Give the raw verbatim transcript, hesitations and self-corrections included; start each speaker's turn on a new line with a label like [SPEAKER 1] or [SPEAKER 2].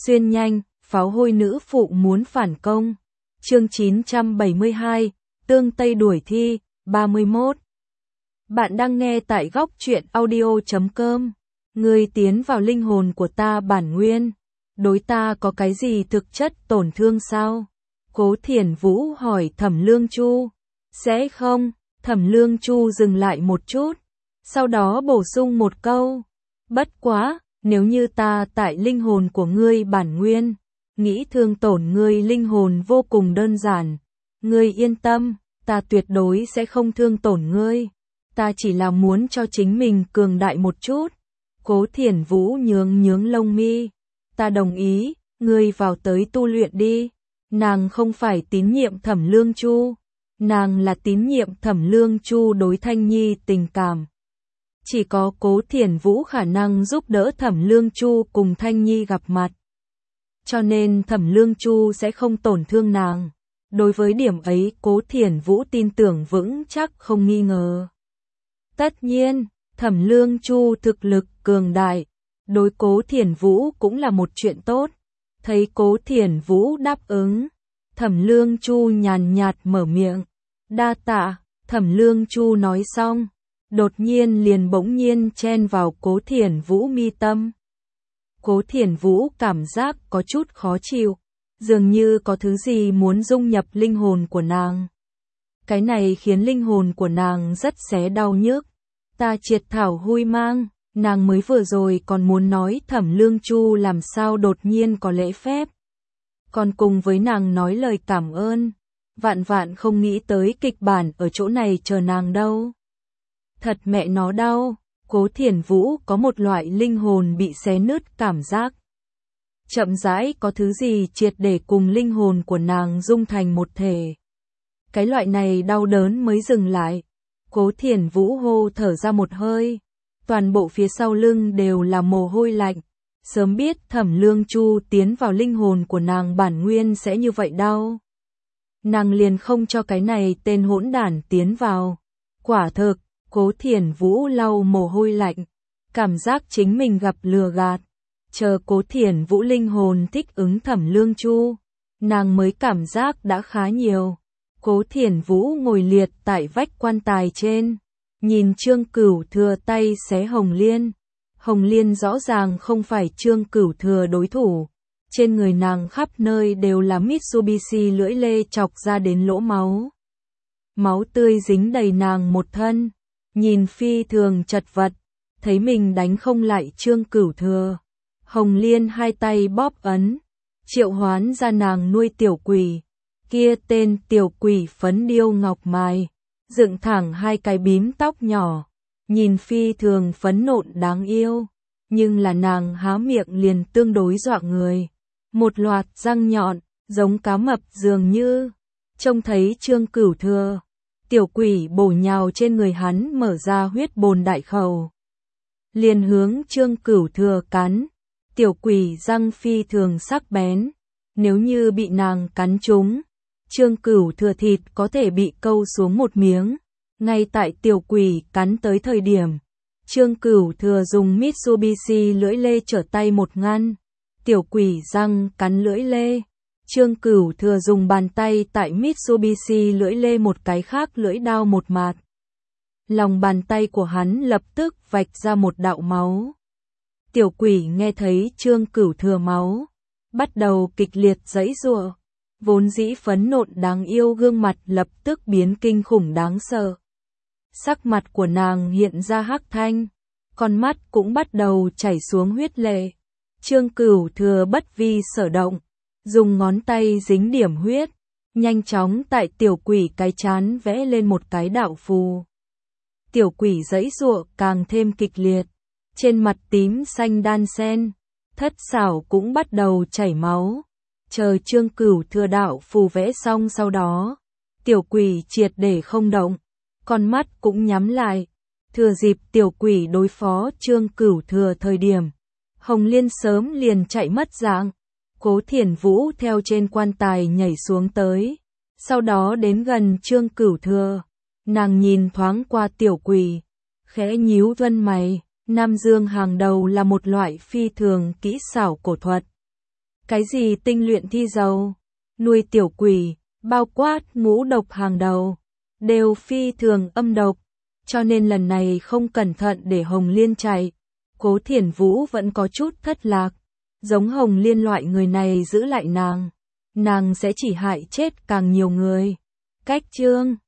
[SPEAKER 1] Xuyên nhanh, pháo hôi nữ phụ muốn phản công. Chương chín trăm bảy mươi hai, Tương Tây đuổi thi, ba mươi mốt. Bạn đang nghe tại góc truyện audio chấm com. Ngươi tiến vào linh hồn của ta bản nguyên, đối ta có cái gì thực chất tổn thương sao? Cố Thiển Vũ hỏi Thẩm Lương Chu. Sẽ không, Thẩm Lương Chu dừng lại một chút, sau đó bổ sung một câu. Bất quá, nếu như ta tại linh hồn của ngươi bản nguyên, nghĩ thương tổn ngươi linh hồn vô cùng đơn giản. Ngươi yên tâm, ta tuyệt đối sẽ không thương tổn ngươi. Ta chỉ là muốn cho chính mình cường đại một chút. Cố Thiển Vũ nhướng nhướng lông mi. Ta đồng ý, ngươi vào tới tu luyện đi. Nàng không phải tín nhiệm Thẩm Lương Chu, nàng là tín nhiệm Thẩm Lương Chu đối Thanh Nhi tình cảm. Chỉ có Cố Thiển Vũ khả năng giúp đỡ Thẩm Lương Chu cùng Thanh Nhi gặp mặt. Cho nên Thẩm Lương Chu sẽ không tổn thương nàng. Đối với điểm ấy Cố Thiển Vũ tin tưởng vững chắc không nghi ngờ. Tất nhiên, Thẩm Lương Chu thực lực cường đại, đối Cố Thiển Vũ cũng là một chuyện tốt. Thấy Cố Thiển Vũ đáp ứng, Thẩm Lương Chu nhàn nhạt mở miệng. Đa tạ, Thẩm Lương Chu nói xong, đột nhiên liền bỗng nhiên chen vào Cố Thiển Vũ mi tâm. Cố Thiển Vũ cảm giác có chút khó chịu, dường như có thứ gì muốn dung nhập linh hồn của nàng. Cái này khiến linh hồn của nàng rất xé đau nhức. Ta triệt thảo huy mang, nàng mới vừa rồi còn muốn nói Thẩm Lương Chu làm sao đột nhiên có lễ phép. Còn cùng với nàng nói lời cảm ơn, vạn vạn không nghĩ tới kịch bản ở chỗ này chờ nàng đâu. Thật mẹ nó đau, Cố Thiển Vũ có một loại linh hồn bị xé nứt cảm giác. Chậm rãi có thứ gì triệt để cùng linh hồn của nàng dung thành một thể. Cái loại này đau đớn mới dừng lại. Cố Thiển Vũ hô thở ra một hơi. Toàn bộ phía sau lưng đều là mồ hôi lạnh. Sớm biết Thẩm Lương Chu tiến vào linh hồn của nàng bản nguyên sẽ như vậy đau. Nàng liền không cho cái này tên hỗn đản tiến vào. Quả thực, Cố Thiển Vũ lau mồ hôi lạnh. Cảm giác chính mình gặp lừa gạt. Chờ Cố Thiển Vũ linh hồn thích ứng Thẩm Lương Chu, nàng mới cảm giác đã khá nhiều. Cố Thiển Vũ ngồi liệt tại vách quan tài trên, nhìn Trương Cửu Thừa tay xé Hồng Liên. Hồng Liên rõ ràng không phải Trương Cửu Thừa đối thủ. Trên người nàng khắp nơi đều là Mitsubishi lưỡi lê chọc ra đến lỗ máu. Máu tươi dính đầy nàng một thân, nhìn phi thường chật vật, thấy mình đánh không lại Trương Cửu Thừa. Hồng Liên hai tay bóp ấn, triệu hoán ra nàng nuôi tiểu quỷ. Kia tên tiểu quỷ phấn điêu ngọc mài, dựng thẳng hai cái bím tóc nhỏ, nhìn phi thường phấn nộn đáng yêu, nhưng là nàng há miệng liền tương đối dọa người. Một loạt răng nhọn, giống cá mập dường như. Trông thấy Trương Cửu Thừa, tiểu quỷ bổ nhào trên người hắn mở ra huyết bồn đại khẩu. Liền hướng Trương Cửu Thừa cắn. Tiểu quỷ răng phi thường sắc bén, nếu như bị nàng cắn trúng, Trương Cửu Thừa thịt có thể bị câu xuống một miếng. Ngay tại tiểu quỷ cắn tới thời điểm, Trương Cửu Thừa dùng Mitsubishi lưỡi lê trở tay một ngăn, tiểu quỷ răng cắn lưỡi lê. Trương Cửu Thừa dùng bàn tay tại Mitsubishi lưỡi lê một cái khác lưỡi đao một mạt. Lòng bàn tay của hắn lập tức vạch ra một đạo máu. Tiểu quỷ nghe thấy Trương Cửu Thừa máu, bắt đầu kịch liệt giãy giụa, vốn dĩ phấn nộn đáng yêu gương mặt lập tức biến kinh khủng đáng sợ. Sắc mặt của nàng hiện ra hắc thanh, con mắt cũng bắt đầu chảy xuống huyết lệ. Trương Cửu Thừa bất vi sở động, dùng ngón tay dính điểm huyết, nhanh chóng tại tiểu quỷ cái trán vẽ lên một cái đạo phù. Tiểu quỷ giãy giụa càng thêm kịch liệt. Trên mặt tím xanh đan xen, thất xảo cũng bắt đầu chảy máu. Chờ Trương Cửu Thừa đạo phù vẽ xong sau đó, tiểu quỷ triệt để không động, con mắt cũng nhắm lại. Thừa dịp tiểu quỷ đối phó Trương Cửu Thừa thời điểm, Hồng Liên sớm liền chạy mất dạng. Cố Thiển Vũ theo trên quan tài nhảy xuống tới, sau đó đến gần Trương Cửu Thừa. Nàng nhìn thoáng qua tiểu quỷ, khẽ nhíu vân mày. Nam Dương hàng đầu là một loại phi thường kỹ xảo cổ thuật. Cái gì tinh luyện thi dầu, nuôi tiểu quỷ, bao quát ngũ độc hàng đầu, đều phi thường âm độc, cho nên lần này không cẩn thận để Hồng Liên chạy. Cố Thiển Vũ vẫn có chút thất lạc, giống Hồng Liên loại người này giữ lại nàng, nàng sẽ chỉ hại chết càng nhiều người. Cách chương